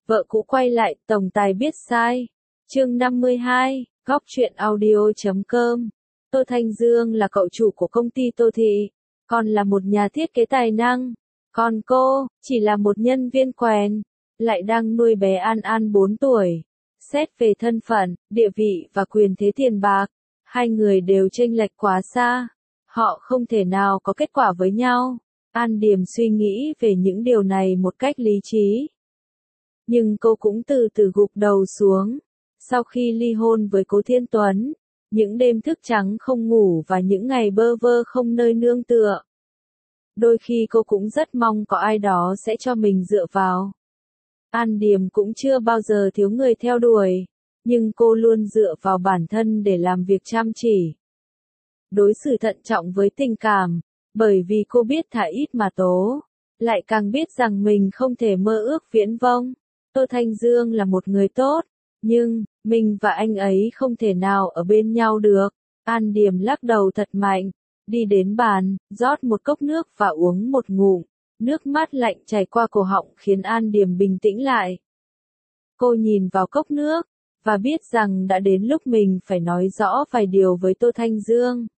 Vợ cũ quay lại, tổng tài biết sai. Chương 52, góc truyện audio.com. Tô Thanh Dương là cậu chủ của công ty Tô Thị, còn là một nhà thiết kế tài năng. Còn cô, chỉ là một nhân viên quèn, lại đang nuôi bé An An 4 tuổi. Xét về thân phận, địa vị và quyền thế tiền bạc, hai người đều chênh lệch quá xa. Họ không thể nào có kết quả với nhau. An Điềm suy nghĩ về những điều này một cách lý trí. Nhưng cô cũng từ từ gục đầu xuống. Sau khi ly hôn với Cố Thiên Tuấn, những đêm thức trắng không ngủ và những ngày bơ vơ không nơi nương tựa. Đôi khi cô cũng rất mong có ai đó sẽ cho mình dựa vào. An Điềm cũng chưa bao giờ thiếu người theo đuổi, nhưng cô luôn dựa vào bản thân để làm việc chăm chỉ. Đối xử thận trọng với tình cảm, bởi vì cô biết thà ít mà tố, lại càng biết rằng mình không thể mơ ước viễn vông. Tô Thanh Dương là một người tốt, nhưng, mình và anh ấy không thể nào ở bên nhau được. An Điềm lắc đầu thật mạnh, đi đến bàn, rót một cốc nước và uống một ngụm. Nước mát lạnh chảy qua cổ họng khiến An Điềm bình tĩnh lại. Cô nhìn vào cốc nước, và biết rằng đã đến lúc mình phải nói rõ vài điều với Tô Thanh Dương.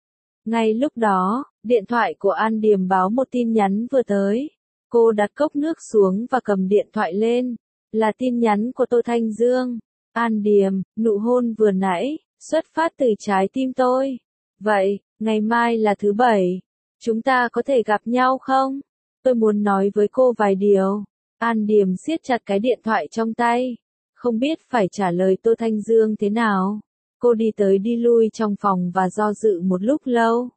Ngay lúc đó, điện thoại của An Điềm báo một tin nhắn vừa tới. Cô đặt cốc nước xuống và cầm điện thoại lên. Là tin nhắn của Tô Thanh Dương. An Điềm, nụ hôn vừa nãy, xuất phát từ trái tim tôi. Vậy, ngày mai là thứ Bảy. Chúng ta có thể gặp nhau không? Tôi muốn nói với cô vài điều. An Điềm siết chặt cái điện thoại trong tay. Không biết phải trả lời Tô Thanh Dương thế nào. Cô đi tới đi lui trong phòng và do dự một lúc lâu.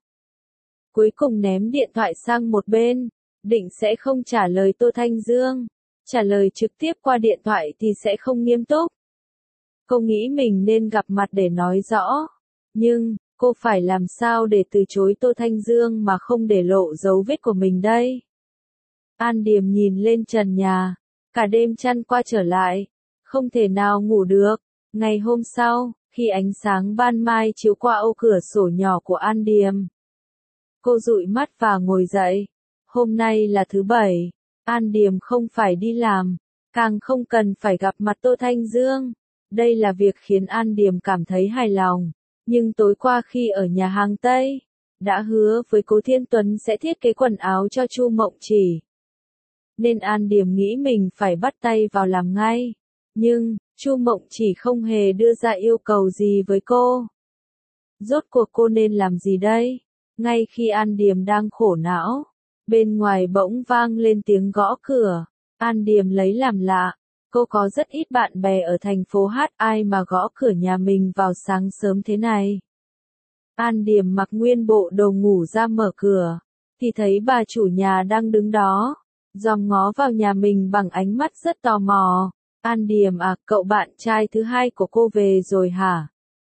Cuối cùng ném điện thoại sang một bên, định sẽ không trả lời Tô Thanh Dương. Trả lời trực tiếp qua điện thoại thì sẽ không nghiêm túc. Cô nghĩ mình nên gặp mặt để nói rõ. Nhưng, cô phải làm sao để từ chối Tô Thanh Dương mà không để lộ dấu vết của mình đây? An Điềm nhìn lên trần nhà. Cả đêm chăn qua trở lại. Không thể nào ngủ được. Ngày hôm sau, khi ánh sáng ban mai chiếu qua ô cửa sổ nhỏ của An Điềm, cô dụi mắt và ngồi dậy. Hôm nay là thứ Bảy. An Điềm không phải đi làm, càng không cần phải gặp mặt Tô Thanh Dương. Đây là việc khiến An Điềm cảm thấy hài lòng. Nhưng tối qua khi ở nhà hàng Tây, đã hứa với Cố Thiên Tuấn sẽ thiết kế quần áo cho Chu Mộng Chỉ. Nên An Điềm nghĩ mình phải bắt tay vào làm ngay. Nhưng, Chu Mộng Chỉ không hề đưa ra yêu cầu gì với cô. Rốt cuộc cô nên làm gì đây? Ngay khi An Điềm đang khổ não, bên ngoài bỗng vang lên tiếng gõ cửa. An Điềm lấy làm lạ. Cô có rất ít bạn bè ở thành phố Hát, ai mà gõ cửa nhà mình vào sáng sớm thế này. An Điềm mặc nguyên bộ đồ ngủ ra mở cửa, thì thấy bà chủ nhà đang đứng đó, dòm ngó vào nhà mình bằng ánh mắt rất tò mò. An Điềm à, cậu bạn trai thứ hai của cô về rồi hả?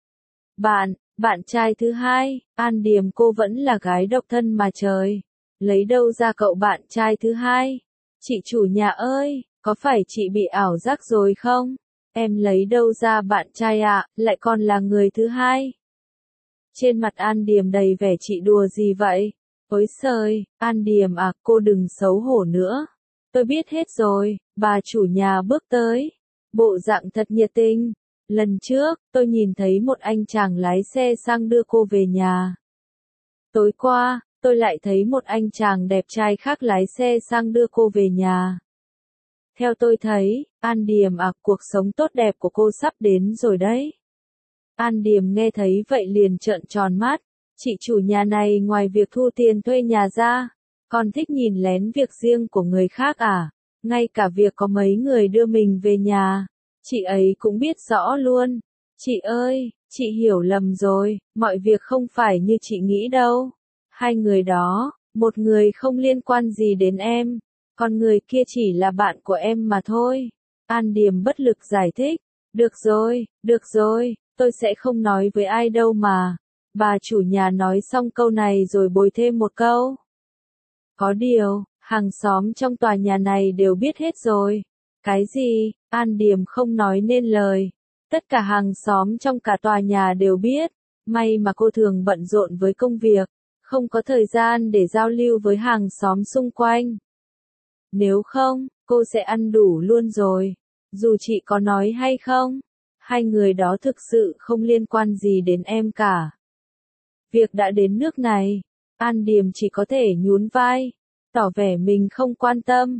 Bạn trai thứ hai? An Điềm, cô vẫn là gái độc thân mà trời. Lấy đâu ra cậu bạn trai thứ hai? Chị chủ nhà ơi, có phải chị bị ảo giác rồi không? Em lấy đâu ra bạn trai ạ, lại còn là người thứ hai? Trên mặt An Điềm đầy vẻ chị đùa gì vậy? Ôi xời, An Điềm à, cô đừng xấu hổ nữa. Tôi biết hết rồi. Bà chủ nhà bước tới. Bộ dạng thật nhiệt tình. Lần trước, tôi nhìn thấy một anh chàng lái xe sang đưa cô về nhà. Tối qua, tôi lại thấy một anh chàng đẹp trai khác lái xe sang đưa cô về nhà. Theo tôi thấy, An Điềm à, cuộc sống tốt đẹp của cô sắp đến rồi đấy. An Điềm nghe thấy vậy liền trợn tròn mắt. Chị chủ nhà này ngoài việc thu tiền thuê nhà ra, còn thích nhìn lén việc riêng của người khác à? Ngay cả việc có mấy người đưa mình về nhà, chị ấy cũng biết rõ luôn. Chị ơi, chị hiểu lầm rồi, mọi việc không phải như chị nghĩ đâu. Hai người đó, một người không liên quan gì đến em, còn người kia chỉ là bạn của em mà thôi. An Điềm bất lực giải thích. Được rồi, tôi sẽ không nói với ai đâu mà. Bà chủ nhà nói xong câu này rồi bồi thêm một câu. Có điều, hàng xóm trong tòa nhà này đều biết hết rồi. Cái gì? An Điềm không nói nên lời. Tất cả hàng xóm trong cả tòa nhà đều biết. May mà cô thường bận rộn với công việc, không có thời gian để giao lưu với hàng xóm xung quanh. Nếu không, cô sẽ ăn đủ luôn rồi. Dù chị có nói hay không, hai người đó thực sự không liên quan gì đến em cả. Việc đã đến nước này, An Điềm chỉ có thể nhún vai, tỏ vẻ mình không quan tâm.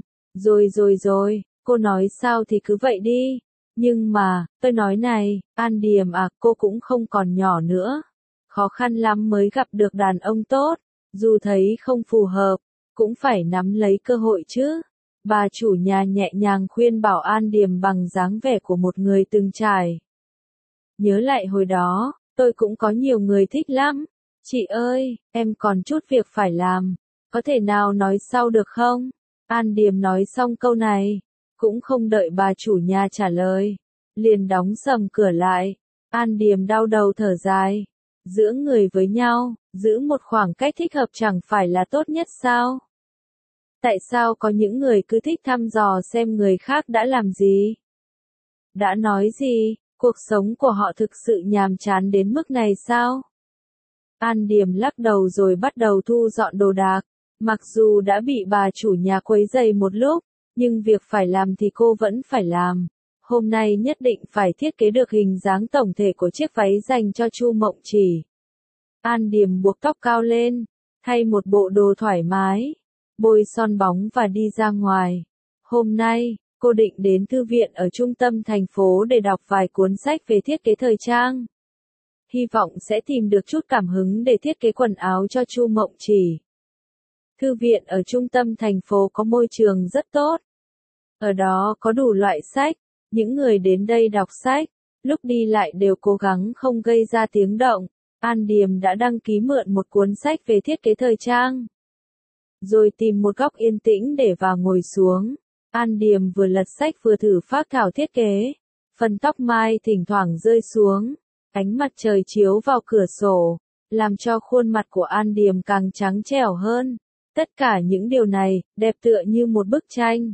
Rồi, cô nói sao thì cứ vậy đi. Nhưng mà, tôi nói này, An Điềm à, cô cũng không còn nhỏ nữa. Khó khăn lắm mới gặp được đàn ông tốt, dù thấy không phù hợp, cũng phải nắm lấy cơ hội chứ. Bà chủ nhà nhẹ nhàng khuyên bảo An Điềm bằng dáng vẻ của một người từng trải. Nhớ lại hồi đó, tôi cũng có nhiều người thích lắm. Chị ơi, em còn chút việc phải làm, có thể nào nói sau được không? An Điềm nói xong câu này, cũng không đợi bà chủ nhà trả lời, liền đóng sầm cửa lại. An Điềm đau đầu thở dài, giữa người với nhau, giữ một khoảng cách thích hợp chẳng phải là tốt nhất sao? Tại sao có những người cứ thích thăm dò xem người khác đã làm gì? Đã nói gì, cuộc sống của họ thực sự nhàm chán đến mức này sao? An Điềm lắc đầu rồi bắt đầu thu dọn đồ đạc. Mặc dù đã bị bà chủ nhà quấy rầy một lúc, nhưng việc phải làm thì cô vẫn phải làm. Hôm nay nhất định phải thiết kế được hình dáng tổng thể của chiếc váy dành cho Chu Mộng Chỉ. An Điềm buộc tóc cao lên, thay một bộ đồ thoải mái, bôi son bóng và đi ra ngoài. Hôm nay, cô định đến thư viện ở trung tâm thành phố để đọc vài cuốn sách về thiết kế thời trang. Hy vọng sẽ tìm được chút cảm hứng để thiết kế quần áo cho Chu Mộng Chỉ. Thư viện ở trung tâm thành phố có môi trường rất tốt. Ở đó có đủ loại sách, những người đến đây đọc sách, lúc đi lại đều cố gắng không gây ra tiếng động. An Điềm đã đăng ký mượn một cuốn sách về thiết kế thời trang. Rồi tìm một góc yên tĩnh để vào ngồi xuống. An Điềm vừa lật sách vừa thử phác thảo thiết kế. Phần tóc mai thỉnh thoảng rơi xuống. Ánh mặt trời chiếu vào cửa sổ, làm cho khuôn mặt của An Điềm càng trắng trẻo hơn. Tất cả những điều này, đẹp tựa như một bức tranh.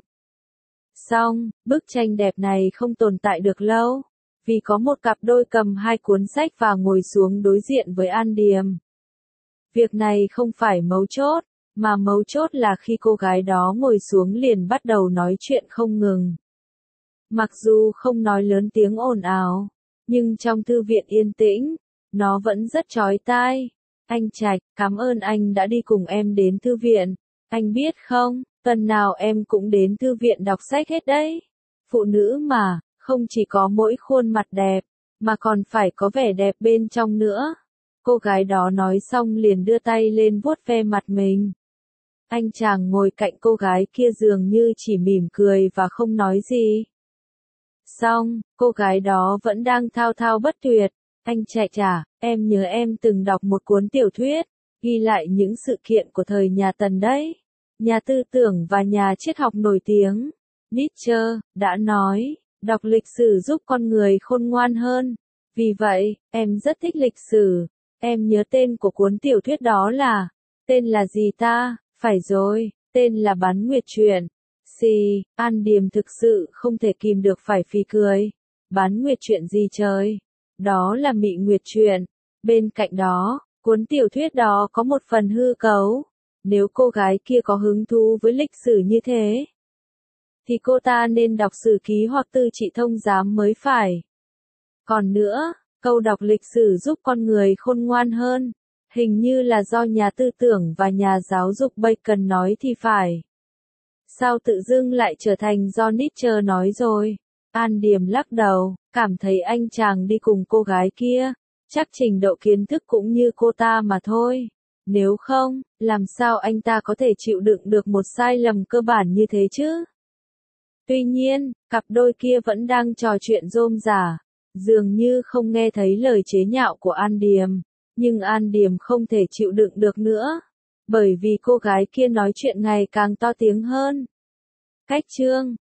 Xong, bức tranh đẹp này không tồn tại được lâu, vì có một cặp đôi cầm hai cuốn sách và ngồi xuống đối diện với An Điềm. Việc này không phải mấu chốt, mà mấu chốt là khi cô gái đó ngồi xuống liền bắt đầu nói chuyện không ngừng. Mặc dù không nói lớn tiếng ồn ào, nhưng trong thư viện yên tĩnh, nó vẫn rất chói tai. Anh Trạch, cảm ơn anh đã đi cùng em đến thư viện. Anh biết không, tuần nào em cũng đến thư viện đọc sách hết đấy. Phụ nữ mà, không chỉ có mỗi khuôn mặt đẹp, mà còn phải có vẻ đẹp bên trong nữa. Cô gái đó nói xong liền đưa tay lên vuốt ve mặt mình. Anh chàng ngồi cạnh cô gái kia dường như chỉ mỉm cười và không nói gì. Xong, cô gái đó vẫn đang thao thao bất tuyệt. Anh Trạch à, em nhớ em từng đọc một cuốn tiểu thuyết, ghi lại những sự kiện của thời nhà Tần đấy. Nhà tư tưởng và nhà triết học nổi tiếng, Nietzsche, đã nói, đọc lịch sử giúp con người khôn ngoan hơn. Vì vậy, em rất thích lịch sử. Em nhớ tên của cuốn tiểu thuyết đó là, tên là gì ta? Phải rồi, tên là Bán Nguyệt Truyện. Xì, An Điềm thực sự không thể kìm được phải phì cười. Bán Nguyệt Truyện gì trời? Đó là Mị Nguyệt Truyện. Bên cạnh đó, cuốn tiểu thuyết đó có một phần hư cấu. Nếu cô gái kia có hứng thú với lịch sử như thế, thì cô ta nên đọc sử ký hoặc tư trị thông giám mới phải. Còn nữa, câu đọc lịch sử giúp con người khôn ngoan hơn, hình như là do nhà tư tưởng và nhà giáo dục Bacon nói thì phải. Sao tự dưng lại trở thành do Nietzsche nói rồi? An Điềm lắc đầu, cảm thấy anh chàng đi cùng cô gái kia, chắc trình độ kiến thức cũng như cô ta mà thôi. Nếu không, làm sao anh ta có thể chịu đựng được một sai lầm cơ bản như thế chứ? Tuy nhiên, cặp đôi kia vẫn đang trò chuyện rôm rả, dường như không nghe thấy lời chế nhạo của An Điềm. Nhưng An Điềm không thể chịu đựng được nữa, bởi vì cô gái kia nói chuyện ngày càng to tiếng hơn. Cách chương